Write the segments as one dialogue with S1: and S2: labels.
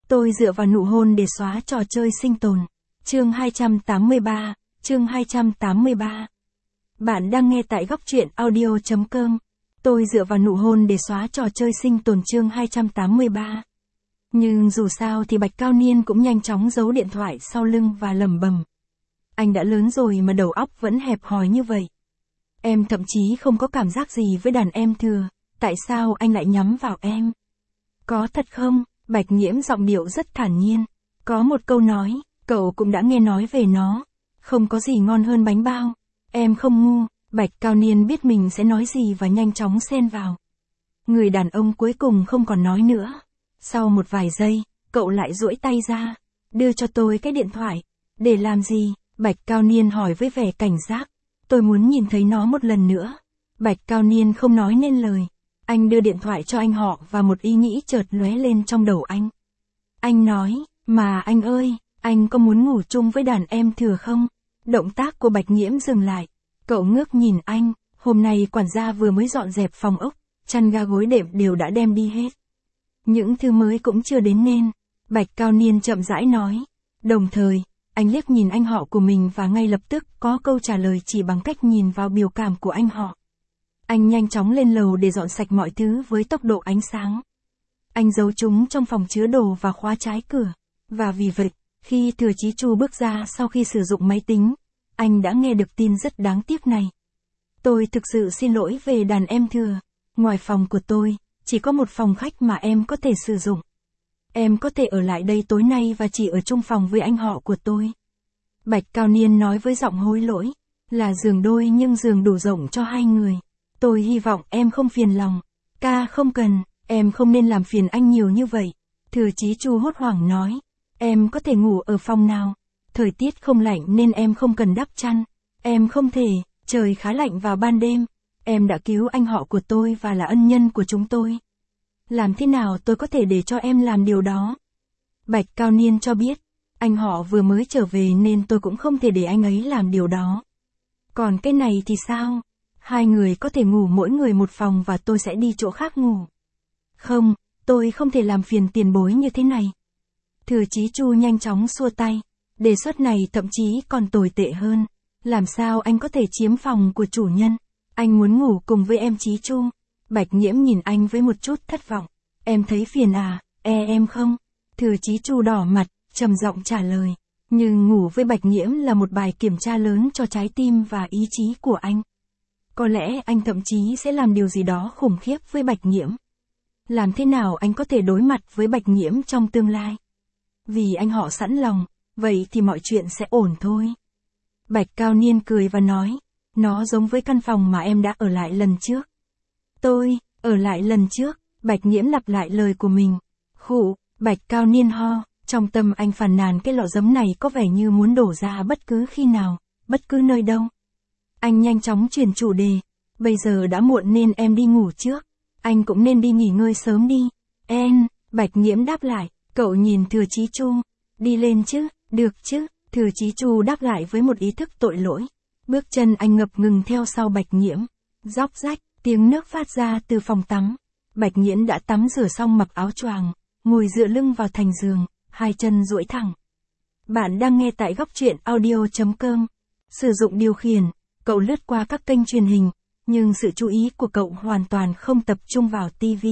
S1: Tôi dựa vào nụ hôn để xóa trò chơi sinh tồn. Chương 283, chương 283. Bạn đang nghe tại góc truyện audio.com. Tôi dựa vào nụ hôn để xóa trò chơi sinh tồn chương 283. Nhưng dù sao thì Bạch Cao Niên cũng nhanh chóng giấu điện thoại sau lưng và lẩm bẩm. Anh đã lớn rồi mà đầu óc vẫn hẹp hòi như vậy. Em thậm chí không có cảm giác gì với đàn em thừa, tại sao anh lại nhắm vào em? Có thật không? Bạch Nhiễm giọng điệu rất thản nhiên. Có một câu nói, cậu cũng đã nghe nói về nó. Không có gì ngon hơn bánh bao. Em không ngu. Bạch Cao Niên biết mình sẽ nói gì và nhanh chóng xen vào. Người đàn ông cuối cùng không còn nói nữa. Sau một vài giây, cậu lại duỗi tay ra. Đưa cho tôi cái điện thoại. Để làm gì? Bạch Cao Niên hỏi với vẻ cảnh giác. Tôi muốn nhìn thấy nó một lần nữa. Bạch Cao Niên không nói nên lời. Anh đưa điện thoại cho anh họ và một ý nghĩ chợt lóe lên trong đầu anh. Anh nói, mà anh ơi, anh có muốn ngủ chung với đàn em thừa không? Động tác của Bạch Nhiễm dừng lại. Cậu ngước nhìn anh, hôm nay quản gia vừa mới dọn dẹp phòng ốc, chăn ga gối đệm đều đã đem đi hết. Những thứ mới cũng chưa đến nên. Bạch Cao Niên chậm rãi nói. Đồng thời, anh liếc nhìn anh họ của mình và ngay lập tức có câu trả lời chỉ bằng cách nhìn vào biểu cảm của anh họ. Anh nhanh chóng lên lầu để dọn sạch mọi thứ với tốc độ ánh sáng. Anh giấu chúng trong phòng chứa đồ và khóa trái cửa. Và vì vậy, khi Thừa Chí Chu bước ra sau khi sử dụng máy tính, anh đã nghe được tin rất đáng tiếc này. Tôi thực sự xin lỗi về đàn em thừa. Ngoài phòng của tôi, chỉ có một phòng khách mà em có thể sử dụng. Em có thể ở lại đây tối nay và chỉ ở chung phòng với anh họ của tôi. Bạch Cao Niên nói với giọng hối lỗi. Là giường đôi nhưng giường đủ rộng cho hai người. Tôi hy vọng em không phiền lòng. Ca không cần, em không nên làm phiền anh nhiều như vậy. Thừa Chí Chu hốt hoảng nói. Em có thể ngủ ở phòng nào? Thời tiết không lạnh nên em không cần đắp chăn. Em không thể, trời khá lạnh vào ban đêm. Em đã cứu anh họ của tôi và là ân nhân của chúng tôi. Làm thế nào tôi có thể để cho em làm điều đó? Bạch Cao Niên cho biết, anh họ vừa mới trở về nên tôi cũng không thể để anh ấy làm điều đó. Còn cái này thì sao? Hai người có thể ngủ mỗi người một phòng và tôi sẽ đi chỗ khác ngủ. Không, tôi không thể làm phiền tiền bối như thế này. Thừa Chí Chu nhanh chóng xua tay. Đề xuất này thậm chí còn tồi tệ hơn. Làm sao anh có thể chiếm phòng của chủ nhân? Anh muốn ngủ cùng với em Chí Chu. Bạch Nhiễm nhìn anh với một chút thất vọng. Em thấy phiền à? Em không? Thừa Chí Chu đỏ mặt, trầm giọng trả lời. Nhưng ngủ với Bạch Nhiễm là một bài kiểm tra lớn cho trái tim và ý chí của anh. Có lẽ anh thậm chí sẽ làm điều gì đó khủng khiếp với Bạch Nhiễm. Làm thế nào anh có thể đối mặt với Bạch Nhiễm trong tương lai? Vì anh họ sẵn lòng, vậy thì mọi chuyện sẽ ổn thôi. Bạch Cao Niên cười và nói. Nó giống với căn phòng mà em đã ở lại lần trước. Tôi, ở lại lần trước, Bạch Nhiễm lặp lại lời của mình. Khụ, Bạch Cao Niên ho, trong tâm anh phàn nàn cái lọ giấm này có vẻ như muốn đổ ra bất cứ khi nào, bất cứ nơi đâu. Anh nhanh chóng chuyển chủ đề. Bây giờ đã muộn nên em đi ngủ trước. Anh cũng nên đi nghỉ ngơi sớm đi. Bạch Nhiễm đáp lại. Cậu nhìn Thừa Chí Chu. Đi lên chứ, được chứ. Thừa Chí Chu đáp lại với một ý thức tội lỗi. Bước chân anh ngập ngừng theo sau Bạch Nhiễm. Róc rách, tiếng nước phát ra từ phòng tắm. Bạch Nhiễm đã tắm rửa xong mặc áo choàng, ngồi dựa lưng vào thành giường, hai chân duỗi thẳng. Bạn đang nghe tại góc truyện audio.com. Sử dụng điều khiển, cậu lướt qua các kênh truyền hình, nhưng sự chú ý của cậu hoàn toàn không tập trung vào TV.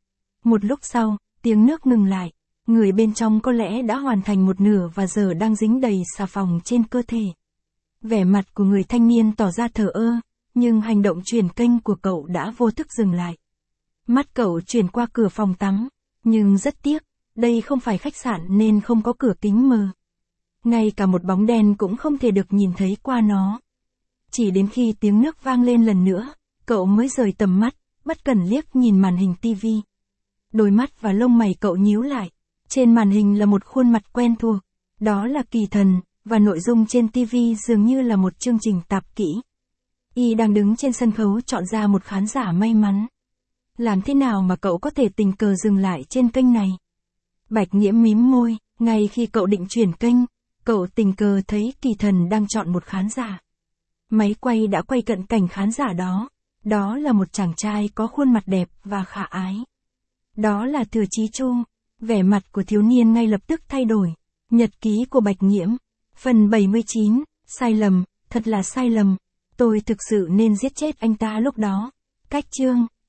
S1: Một lúc sau, tiếng nước ngừng lại. Người bên trong có lẽ đã hoàn thành một nửa và giờ đang dính đầy xà phòng trên cơ thể. Vẻ mặt của người thanh niên tỏ ra thờ ơ, nhưng hành động chuyển kênh của cậu đã vô thức dừng lại. Mắt cậu chuyển qua cửa phòng tắm, nhưng rất tiếc, đây không phải khách sạn nên không có cửa kính mờ. Ngay cả một bóng đen cũng không thể được nhìn thấy qua nó. Chỉ đến khi tiếng nước vang lên lần nữa, cậu mới rời tầm mắt, bất cần liếc nhìn màn hình TV. Đôi mắt và lông mày cậu nhíu lại. Trên màn hình là một khuôn mặt quen thuộc, đó là Kỳ Thần, và nội dung trên TV dường như là một chương trình tạp kỹ. Y đang đứng trên sân khấu chọn ra một khán giả may mắn. Làm thế nào mà cậu có thể tình cờ dừng lại trên kênh này? Bạch Nhiễm mím môi, ngay khi cậu định chuyển kênh, cậu tình cờ thấy Kỳ Thần đang chọn một khán giả. Máy quay đã quay cận cảnh khán giả đó. Đó là một chàng trai có khuôn mặt đẹp và khả ái. Đó là Thừa Chí Chu. Vẻ mặt của thiếu niên ngay lập tức thay đổi. Nhật ký của Bạch Nghiễm. Phần 79, sai lầm, thật là sai lầm. Tôi thực sự nên giết chết anh ta lúc đó. Cách chương.